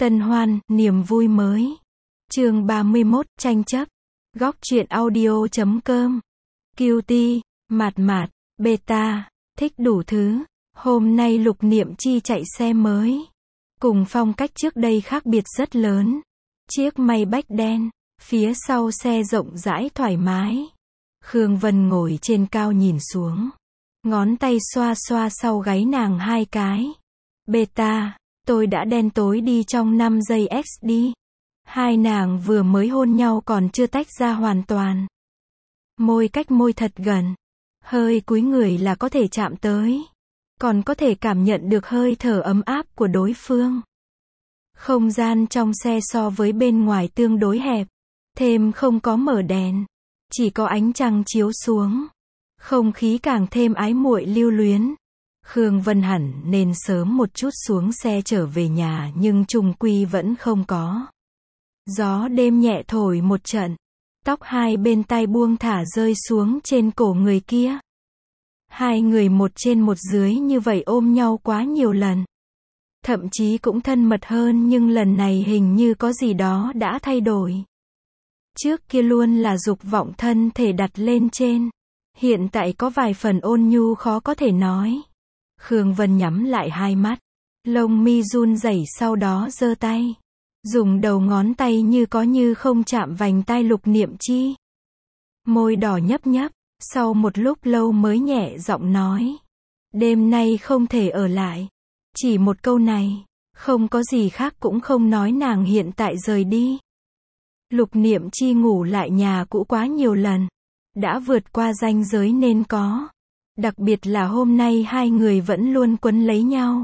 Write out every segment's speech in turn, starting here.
Tân hoan, niềm vui mới. Chương 31, tranh chấp. Góc truyện audio.com. Cutie, mạt mạt, beta, thích đủ thứ. Hôm nay Lục Niệm Chi chạy xe mới. Cùng phong cách trước đây khác biệt rất lớn. Chiếc Maybach đen, phía sau xe rộng rãi thoải mái. Khương Vân ngồi trên cao nhìn xuống. Ngón tay xoa xoa sau gáy nàng 2 cái. Beta, tôi đã đen tối đi trong 5 giây XD. Hai nàng vừa mới hôn nhau còn chưa tách ra hoàn toàn. Môi cách môi thật gần. Hơi cúi người là có thể chạm tới. Còn có thể cảm nhận được hơi thở ấm áp của đối phương. Không gian trong xe so với bên ngoài tương đối hẹp. Thêm không có mở đèn. Chỉ có ánh trăng chiếu xuống. Không khí càng thêm ái muội lưu luyến. Khương Vân hẳn nên sớm một chút xuống xe trở về nhà nhưng chung quy vẫn không có. Gió đêm nhẹ thổi một trận. Tóc hai bên tai buông thả rơi xuống trên cổ người kia. Hai người một trên một dưới như vậy ôm nhau quá nhiều lần. Thậm chí cũng thân mật hơn nhưng lần này hình như có gì đó đã thay đổi. Trước kia luôn là dục vọng thân thể đặt lên trên. Hiện tại có vài phần ôn nhu khó có thể nói. Khương Vân nhắm lại hai mắt. Lông mi run rẩy sau đó giơ tay. Dùng đầu ngón tay như có như không chạm vành tai Lục Niệm Chi. Môi đỏ nhấp nhấp. Sau một lúc lâu mới nhẹ giọng nói. Đêm nay không thể ở lại. Chỉ một câu này. Không có gì khác cũng không nói nàng hiện tại rời đi. Lục Niệm Chi ngủ lại nhà cũ quá nhiều lần. Đã vượt qua ranh giới nên có. Đặc biệt là hôm nay hai người vẫn luôn quấn lấy nhau.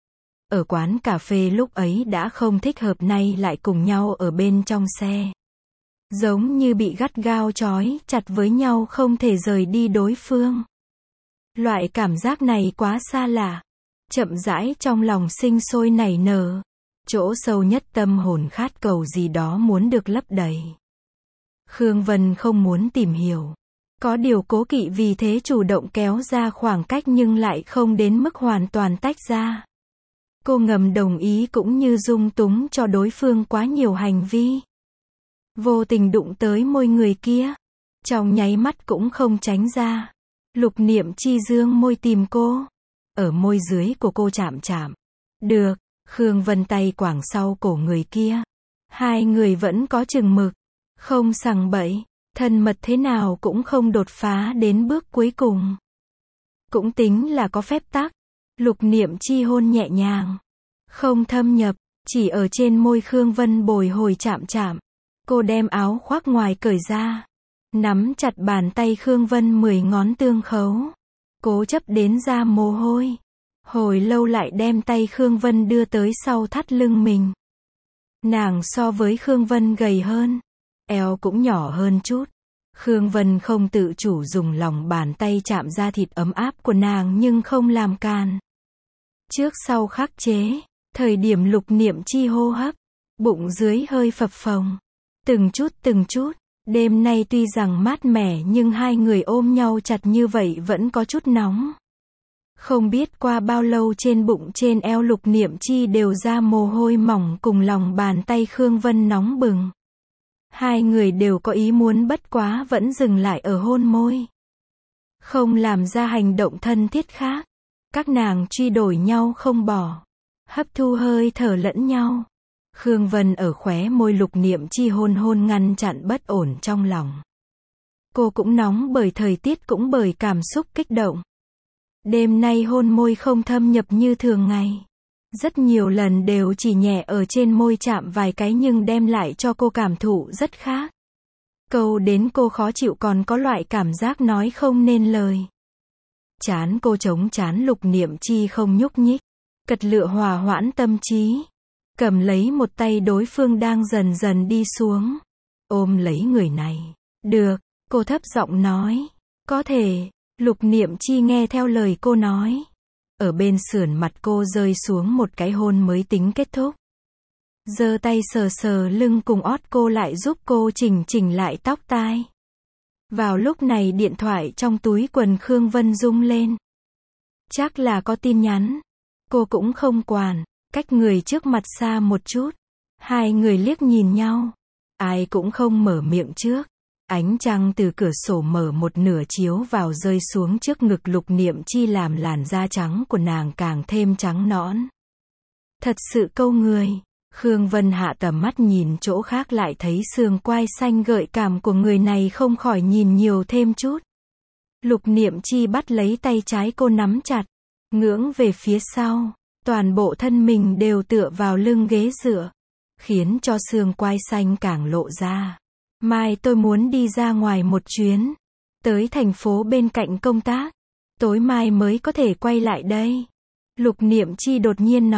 Ở quán cà phê lúc ấy đã không thích hợp nay lại cùng nhau ở bên trong xe. Giống như bị gắt gao trói chặt với nhau không thể rời đi đối phương. Loại cảm giác này quá xa lạ. Chậm rãi trong lòng sinh sôi nảy nở. Chỗ sâu nhất tâm hồn khát cầu gì đó muốn được lấp đầy. Khương Vân không muốn tìm hiểu. Có điều cố kỵ vì thế chủ động kéo ra khoảng cách nhưng lại không đến mức hoàn toàn tách ra. Cô ngầm đồng ý cũng như dung túng cho đối phương quá nhiều hành vi. Vô tình đụng tới môi người kia. Trong nháy mắt cũng không tránh ra. Lục Niệm Chi dương môi tìm cô. Ở môi dưới của cô chạm chạm. Được, Khương Vân tay quàng sau cổ người kia. Hai người vẫn có chừng mực. Không sằng bậy. Thân mật thế nào cũng không đột phá đến bước cuối cùng. Cũng tính là có phép tắc. Lục Niệm Chi hôn nhẹ nhàng. Không thâm nhập, chỉ ở trên môi Khương Vân bồi hồi chạm chạm. Cô đem áo khoác ngoài cởi ra. Nắm chặt bàn tay Khương Vân 10 ngón tương khấu. Cố chấp đến ra mồ hôi. Hồi lâu lại đem tay Khương Vân đưa tới sau thắt lưng mình. Nàng so với Khương Vân gầy hơn. Eo cũng nhỏ hơn chút. Khương Vân không tự chủ dùng lòng bàn tay chạm ra thịt ấm áp của nàng nhưng không làm càn. Trước sau khắc chế. Thời điểm Lục Niệm Chi hô hấp. Bụng dưới hơi phập phồng. Từng chút. Đêm nay tuy rằng mát mẻ nhưng hai người ôm nhau chặt như vậy vẫn có chút nóng. Không biết qua bao lâu trên bụng trên eo Lục Niệm Chi đều ra mồ hôi mỏng cùng lòng bàn tay Khương Vân nóng bừng. Hai người đều có ý muốn bất quá vẫn dừng lại ở hôn môi. Không làm ra hành động thân thiết khác. Các nàng truy đuổi nhau không bỏ. Hấp thu hơi thở lẫn nhau. Khương Vân ở khóe môi Lục Niệm Chi hôn hôn ngăn chặn bất ổn trong lòng. Cô cũng nóng bởi thời tiết cũng bởi cảm xúc kích động. Đêm nay hôn môi không thâm nhập như thường ngày. Rất nhiều lần đều chỉ nhẹ ở trên môi chạm vài cái nhưng đem lại cho cô cảm thụ rất khác. Câu đến cô khó chịu còn có loại cảm giác nói không nên lời. Chán cô chống chán Lục Niệm Chi không nhúc nhích. Cật lựa hòa hoãn tâm trí. Cầm lấy một tay đối phương đang dần dần đi xuống. Ôm lấy người này. Được, cô thấp giọng nói. Có thể. Lục Niệm Chi nghe theo lời cô nói. Ở bên sườn mặt cô rơi xuống một cái hôn mới tính kết thúc. Giơ tay sờ sờ lưng cùng ót cô lại giúp cô chỉnh lại tóc tai. Vào lúc này điện thoại trong túi quần Khương Vân rung lên. Chắc là có tin nhắn. Cô cũng không quản. cách người trước mặt xa một chút. Hai người liếc nhìn nhau. Ai cũng không mở miệng trước. Ánh trăng từ cửa sổ mở một nửa chiếu vào rơi xuống trước ngực Lục Niệm Chi làm làn da trắng của nàng càng thêm trắng nõn. Thật sự câu người. Khương Vân hạ tầm mắt nhìn chỗ khác lại thấy xương quai xanh gợi cảm của người này không khỏi nhìn nhiều thêm chút. Lục Niệm Chi bắt lấy tay trái cô nắm chặt, ngưỡng về phía sau, toàn bộ thân mình đều tựa vào lưng ghế dựa, khiến cho xương quai xanh càng lộ ra. Mai tôi muốn đi ra ngoài một chuyến, tới thành phố bên cạnh công tác, tối mai mới có thể quay lại đây. Lục Niệm Chi đột nhiên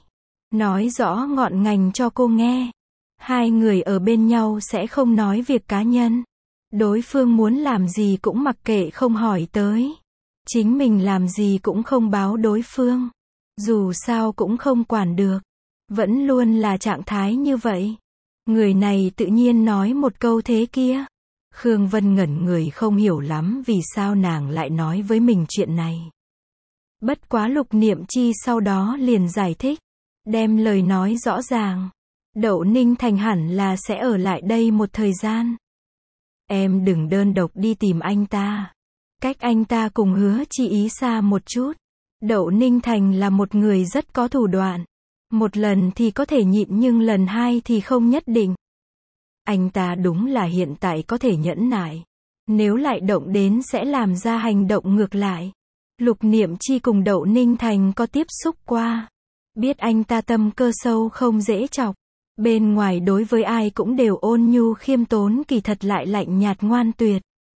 nói rõ ngọn ngành cho cô nghe. Hai người ở bên nhau sẽ không nói việc cá nhân. Đối phương muốn làm gì cũng mặc kệ không hỏi tới. Chính mình làm gì cũng không báo đối phương. Dù sao cũng không quản được. Vẫn luôn là trạng thái như vậy. Người này tự nhiên nói một câu thế kia. Khương Vân ngẩn người không hiểu lắm vì sao nàng lại nói với mình chuyện này. Bất quá Lục Niệm Chi sau đó liền giải thích. Đem lời nói rõ ràng. Đậu Ninh Thành hẳn là sẽ ở lại đây một thời gian. Em đừng đơn độc đi tìm anh ta. Cách anh ta cùng Hứa Chi Ý xa một chút. Đậu Ninh Thành là một người rất có thủ đoạn. Một lần thì có thể nhịn nhưng lần hai thì không nhất định. Anh ta đúng là hiện tại có thể nhẫn nại. Nếu lại động đến sẽ làm ra hành động ngược lại. Lục Niệm Chi cùng Đậu Ninh Thành có tiếp xúc qua. Biết anh ta tâm cơ sâu không dễ chọc. Bên ngoài đối với ai cũng đều ôn nhu khiêm tốn kỳ thật lại lạnh nhạt ngoan tuyệt.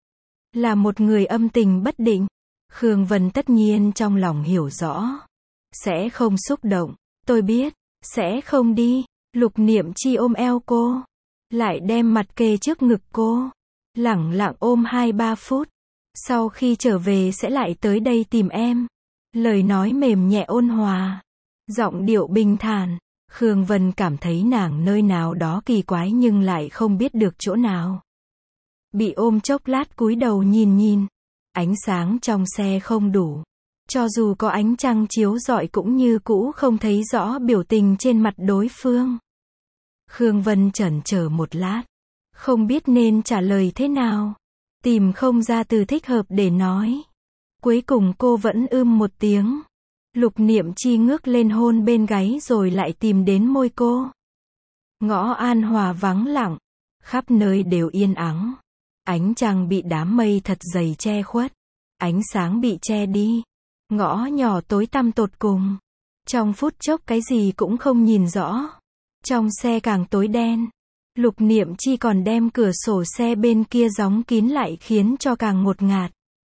Là một người âm tình bất định. Khương Vân tất nhiên trong lòng hiểu rõ. Sẽ không xúc động. Tôi biết. Sẽ không đi. Lục Niệm Chi ôm eo cô. Lại đem mặt kề trước ngực cô. Lẳng lặng ôm 2-3 phút. Sau khi trở về sẽ lại tới đây tìm em. Lời nói mềm nhẹ ôn hòa. Giọng điệu bình thản. Khương Vân cảm thấy nàng nơi nào đó kỳ quái nhưng lại không biết được chỗ nào. Bị ôm chốc lát cúi đầu nhìn. Ánh sáng trong xe không đủ. Cho dù có ánh trăng chiếu rọi cũng như cũ không thấy rõ biểu tình trên mặt đối phương. Khương Vân chần chờ một lát. Không biết nên trả lời thế nào. Tìm không ra từ thích hợp để nói. Cuối cùng cô vẫn một tiếng. Lục Niệm Chi ngước lên hôn bên gáy rồi lại tìm đến môi cô. Ngõ An Hòa vắng lặng. Khắp nơi đều yên ắng. Ánh trăng bị đám mây thật dày che khuất. Ánh sáng bị che đi. Ngõ nhỏ tối tăm tột cùng. Trong phút chốc cái gì cũng không nhìn rõ. Trong xe càng tối đen. Lục Niệm Chi còn đem cửa sổ xe bên kia đóng kín lại khiến cho càng ngột ngạt.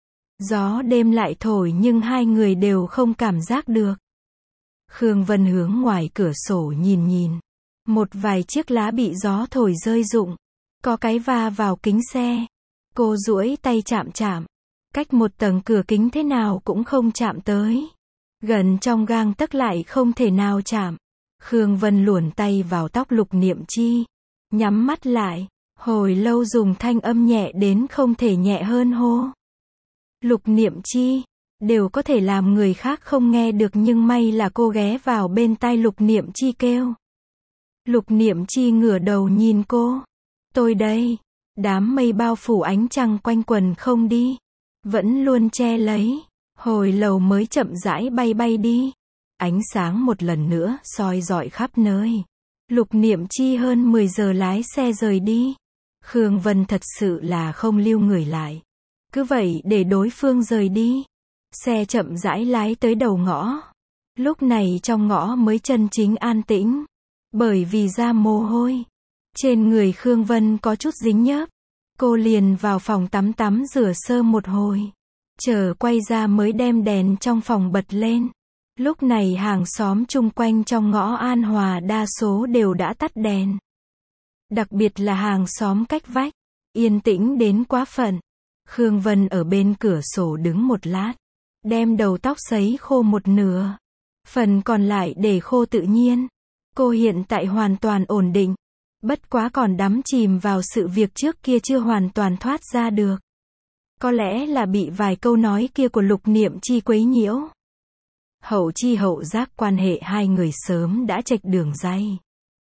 Gió đêm lại thổi nhưng hai người đều không cảm giác được. Khương Vân hướng ngoài cửa sổ nhìn. Một vài chiếc lá bị gió thổi rơi rụng. Có cái va vào kính xe. Cô duỗi tay chạm. Cách một tầng cửa kính thế nào cũng không chạm tới. Gần trong gang tấc lại không thể nào chạm. Khương Vân luồn tay vào tóc Lục Niệm Chi. Nhắm mắt lại. Hồi lâu dùng thanh âm nhẹ đến không thể nhẹ hơn hô. Lục Niệm Chi. Đều có thể làm người khác không nghe được nhưng may là cô ghé vào bên tai Lục Niệm Chi kêu. Lục Niệm Chi ngửa đầu nhìn cô. Tôi đây. Đám mây bao phủ ánh trăng quanh quần không đi. Vẫn luôn che lấy. Hồi lâu mới chậm rãi bay đi. Ánh sáng một lần nữa soi rọi khắp nơi. Lục Niệm Chi hơn 10 giờ lái xe rời đi. Khương Vân thật sự là không lưu người lại. Cứ vậy để đối phương rời đi. Xe chậm rãi lái tới đầu ngõ. Lúc này trong ngõ mới chân chính an tĩnh. Bởi vì ra mồ hôi. Trên người Khương Vân có chút dính nhớp. Cô liền vào phòng tắm rửa sơ một hồi. Chờ quay ra mới đem đèn trong phòng bật lên. Lúc này hàng xóm chung quanh trong ngõ An Hòa đa số đều đã tắt đèn. Đặc biệt là hàng xóm cách vách. Yên tĩnh đến quá phận. Khương Vân ở bên cửa sổ đứng một lát. Đem đầu tóc sấy khô một nửa. Phần còn lại để khô tự nhiên. Cô hiện tại hoàn toàn ổn định. Bất quá còn đắm chìm vào sự việc trước kia chưa hoàn toàn thoát ra được. Có lẽ là bị vài câu nói kia của Lục Niệm Chi quấy nhiễu. Hậu chi hậu giác quan hệ hai người sớm đã chệch đường ray.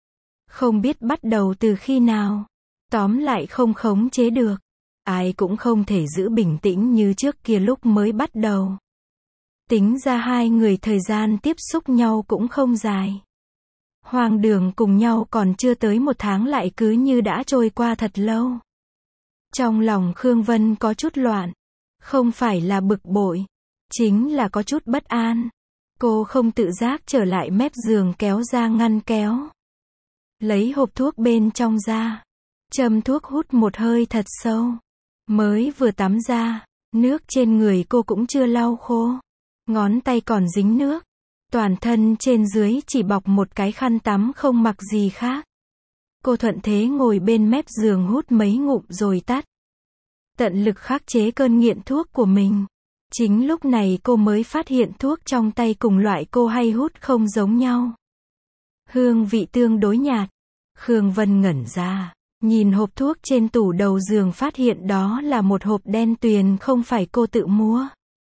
Không biết bắt đầu từ khi nào. Tóm lại không khống chế được. Ai cũng không thể giữ bình tĩnh như trước kia lúc mới bắt đầu. Tính ra hai người thời gian tiếp xúc nhau cũng không dài. Hoang đường cùng nhau còn chưa tới 1 tháng lại cứ như đã trôi qua thật lâu. Trong lòng Khương Vân có chút loạn. Không phải là bực bội. Chính là có chút bất an. Cô không tự giác trở lại mép giường kéo ra ngăn kéo. Lấy hộp thuốc bên trong ra. Châm thuốc hút một hơi thật sâu. Mới vừa tắm ra. Nước trên người cô cũng chưa lau khô. Ngón tay còn dính nước. Toàn thân trên dưới chỉ bọc một cái khăn tắm không mặc gì khác. Cô thuận thế ngồi bên mép giường hút mấy ngụm rồi tắt. Tận lực khắc chế cơn nghiện thuốc của mình. Chính lúc này cô mới phát hiện thuốc trong tay cùng loại cô hay hút không giống nhau. Hương vị tương đối nhạt. Khương Vân ngẩn ra. Nhìn hộp thuốc trên tủ đầu giường phát hiện đó là một hộp đen tuyền không phải cô tự mua.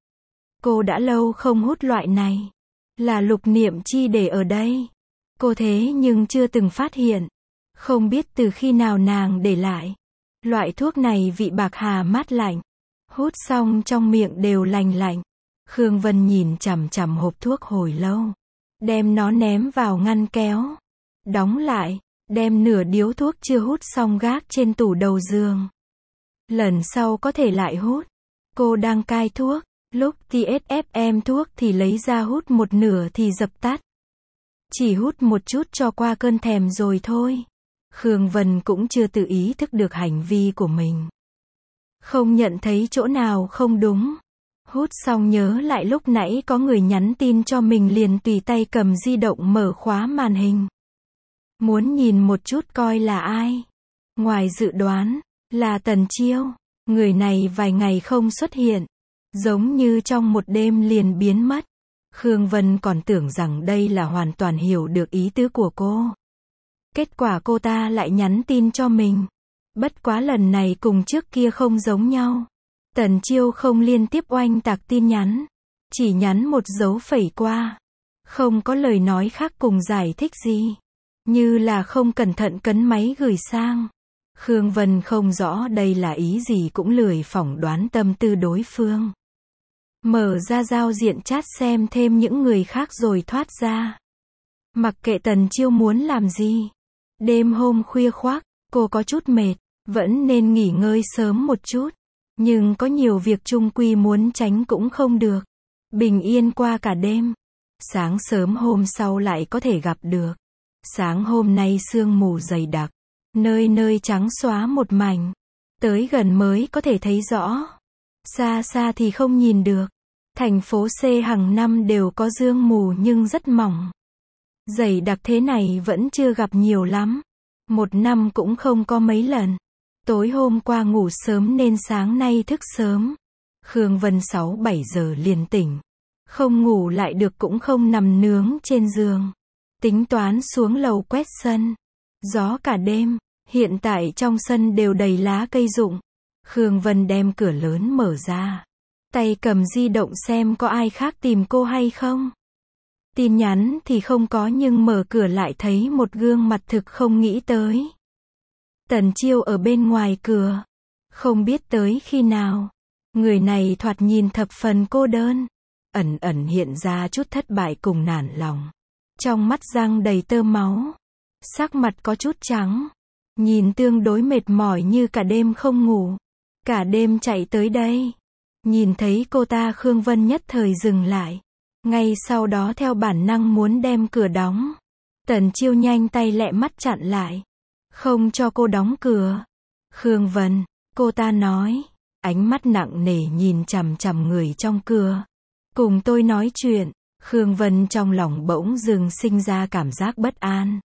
Cô đã lâu không hút loại này. Là Lục Niệm Chi để ở đây. Cô thế nhưng chưa từng phát hiện. Không biết từ khi nào nàng để lại. Loại thuốc này vị bạc hà mát lạnh. Hút xong trong miệng đều lành lạnh. Khương Vân nhìn chằm chằm hộp thuốc hồi lâu. Đem nó ném vào ngăn kéo. Đóng lại. Đem nửa điếu thuốc chưa hút xong gác trên tủ đầu giường. Lần sau có thể lại hút. Cô đang cai thuốc. Lúc TSFM thuốc thì lấy ra hút một nửa thì dập tắt. Chỉ hút một chút cho qua cơn thèm rồi thôi. Khương Vân cũng chưa tự ý thức được hành vi của mình. Không nhận thấy chỗ nào không đúng. Hút xong nhớ lại lúc nãy có người nhắn tin cho mình liền tùy tay cầm di động mở khóa màn hình. Muốn nhìn một chút coi là ai. Ngoài dự đoán, là Tần Chiêu. Người này vài ngày không xuất hiện. Giống như trong một đêm liền biến mất. Khương Vân còn tưởng rằng đây là hoàn toàn hiểu được ý tứ của cô. Kết quả cô ta lại nhắn tin cho mình. Bất quá lần này cùng trước kia không giống nhau. Tần Chiêu không liên tiếp oanh tạc tin nhắn. Chỉ nhắn một dấu phẩy qua. Không có lời nói khác cùng giải thích gì. Như là không cẩn thận cấn máy gửi sang. Khương Vân không rõ đây là ý gì cũng lười phỏng đoán tâm tư đối phương. Mở ra giao diện chat xem thêm những người khác rồi thoát ra. Mặc kệ Tần Chiêu muốn làm gì. Đêm hôm khuya khoác, cô có chút mệt, vẫn nên nghỉ ngơi sớm một chút. Nhưng có nhiều việc chung quy muốn tránh cũng không được. Bình yên qua cả đêm. Sáng sớm hôm sau lại có thể gặp được. Sáng hôm nay sương mù dày đặc. Nơi nơi trắng xóa một mảnh. Tới gần mới có thể thấy rõ. Xa xa thì không nhìn được. Thành phố C hàng năm đều có sương mù nhưng rất mỏng. Dày đặc thế này vẫn chưa gặp nhiều lắm. Một năm cũng không có mấy lần. Tối hôm qua ngủ sớm nên sáng nay thức sớm. Khương Vân 6-7 giờ liền tỉnh. Không ngủ lại được cũng không nằm nướng trên giường. Tính toán xuống lầu quét sân. Gió cả đêm. Hiện tại trong sân đều đầy lá cây rụng. Khương Vân đem cửa lớn mở ra. Tay cầm di động xem có ai khác tìm cô hay không. Tin nhắn thì không có nhưng mở cửa lại thấy một gương mặt thực không nghĩ tới. Tần Chiêu ở bên ngoài cửa. Không biết tới khi nào. Người này thoạt nhìn thập phần cô đơn. Ẩn ẩn hiện ra chút thất bại cùng nản lòng. Trong mắt răng đầy tơ máu. Sắc mặt có chút trắng. Nhìn tương đối mệt mỏi như cả đêm không ngủ. Cả đêm chạy tới đây. Nhìn thấy cô ta Khương Vân nhất thời dừng lại. Ngay sau đó theo bản năng muốn đem cửa đóng. Tần Chiêu nhanh tay lẹ mắt chặn lại. Không cho cô đóng cửa. Khương Vân, cô ta nói. Ánh mắt nặng nề nhìn chằm chằm người trong cửa. Cùng tôi nói chuyện. Khương Vân trong lòng bỗng dưng sinh ra cảm giác bất an.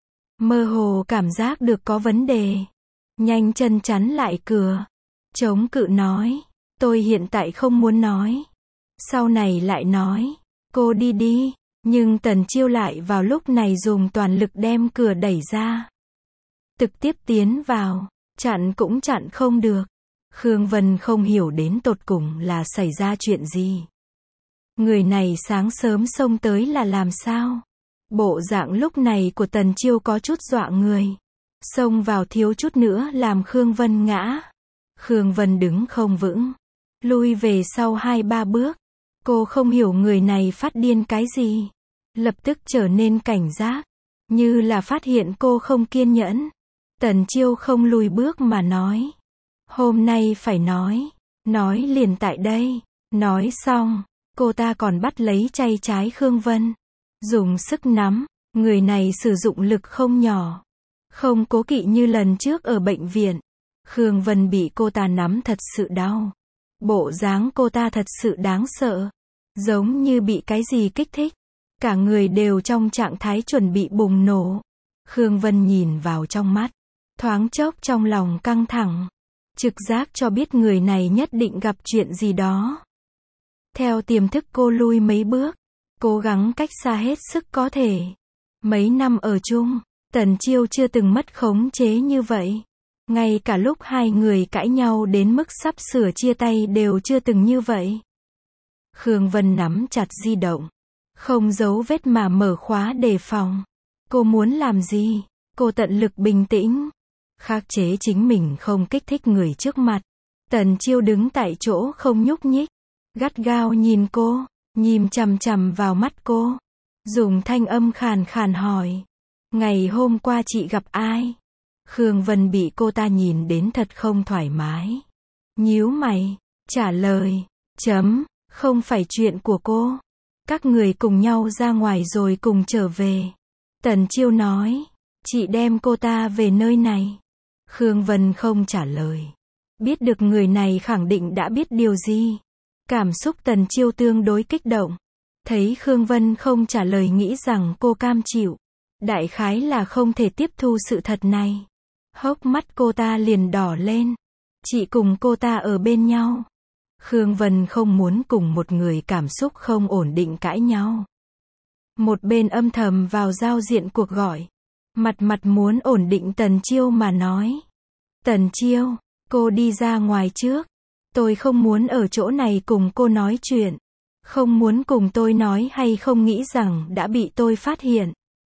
Mơ hồ cảm giác được có vấn đề. Nhanh chân chắn lại cửa. Chống cự nói. Tôi hiện tại không muốn nói. Sau này lại nói. Cô đi đi. Nhưng Tần Chiêu lại vào lúc này dùng toàn lực đem cửa đẩy ra. Trực tiếp tiến vào. Chặn cũng chặn không được. Khương Vân không hiểu đến tột cùng là xảy ra chuyện gì. Người này sáng sớm xông tới là làm sao? Bộ dạng lúc này của Tần Chiêu có chút dọa người. Xông vào thiếu chút nữa làm Khương Vân ngã. Khương Vân đứng không vững. Lui về sau 2-3 bước. Cô không hiểu người này phát điên cái gì. Lập tức trở nên cảnh giác. Như là phát hiện cô không kiên nhẫn. Tần Chiêu không lùi bước mà nói. Hôm nay phải nói. Nói liền tại đây. Nói xong, cô ta còn bắt lấy tay trái Khương Vân. Dùng sức nắm. Người này sử dụng lực không nhỏ. Không cố kỵ như lần trước ở bệnh viện. Khương Vân bị cô ta nắm thật sự đau. Bộ dáng cô ta thật sự đáng sợ. Giống như bị cái gì kích thích. Cả người đều trong trạng thái chuẩn bị bùng nổ. Khương Vân nhìn vào trong mắt. Thoáng chốc trong lòng căng thẳng. Trực giác cho biết người này nhất định gặp chuyện gì đó. Theo tiềm thức cô lui mấy bước. Cố gắng cách xa hết sức có thể. Mấy năm ở chung, Tần Chiêu chưa từng mất khống chế như vậy. Ngay cả lúc hai người cãi nhau đến mức sắp sửa chia tay đều chưa từng như vậy. Khương Vân nắm chặt di động. Không giấu vết mà mở khóa đề phòng. Cô muốn làm gì? Cô tận lực bình tĩnh. Khắc chế chính mình không kích thích người trước mặt. Tần Chiêu đứng tại chỗ không nhúc nhích. Gắt gao nhìn cô. Nhìn chằm chằm vào mắt cô. Dùng thanh âm khàn khàn hỏi. Ngày hôm qua chị gặp ai? Khương Vân bị cô ta nhìn đến thật không thoải mái. Nhíu mày. Trả lời. Không phải chuyện của cô. Các người cùng nhau ra ngoài rồi cùng trở về. Tần Chiêu nói. Chị đem cô ta về nơi này. Khương Vân không trả lời. Biết được người này khẳng định đã biết điều gì. Cảm xúc Tần Chiêu tương đối kích động. Thấy Khương Vân không trả lời nghĩ rằng cô cam chịu. Đại khái là không thể tiếp thu sự thật này. Hốc mắt cô ta liền đỏ lên. Chị cùng cô ta ở bên nhau. Khương Vân không muốn cùng một người cảm xúc không ổn định cãi nhau. Một bên âm thầm vào giao diện cuộc gọi. Mặt muốn ổn định Tần Chiêu mà nói. Tần Chiêu, cô đi ra ngoài trước. Tôi không muốn ở chỗ này cùng cô nói chuyện. Không muốn cùng tôi nói hay không nghĩ rằng đã bị tôi phát hiện.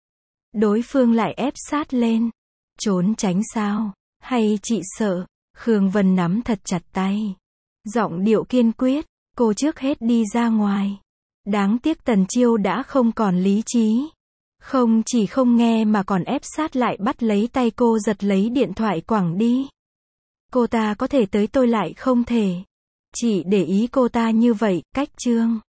Đối phương lại ép sát lên. Trốn tránh sao? Hay chị sợ? Khương Vân nắm thật chặt tay. Giọng điệu kiên quyết. Cô trước hết đi ra ngoài. Đáng tiếc Tần Chiêu đã không còn lý trí. Không chỉ không nghe mà còn ép sát lại bắt lấy tay cô giật lấy điện thoại quẳng đi. Cô ta có thể tới tôi lại không thể. Chị để ý cô ta như vậy, cách chương.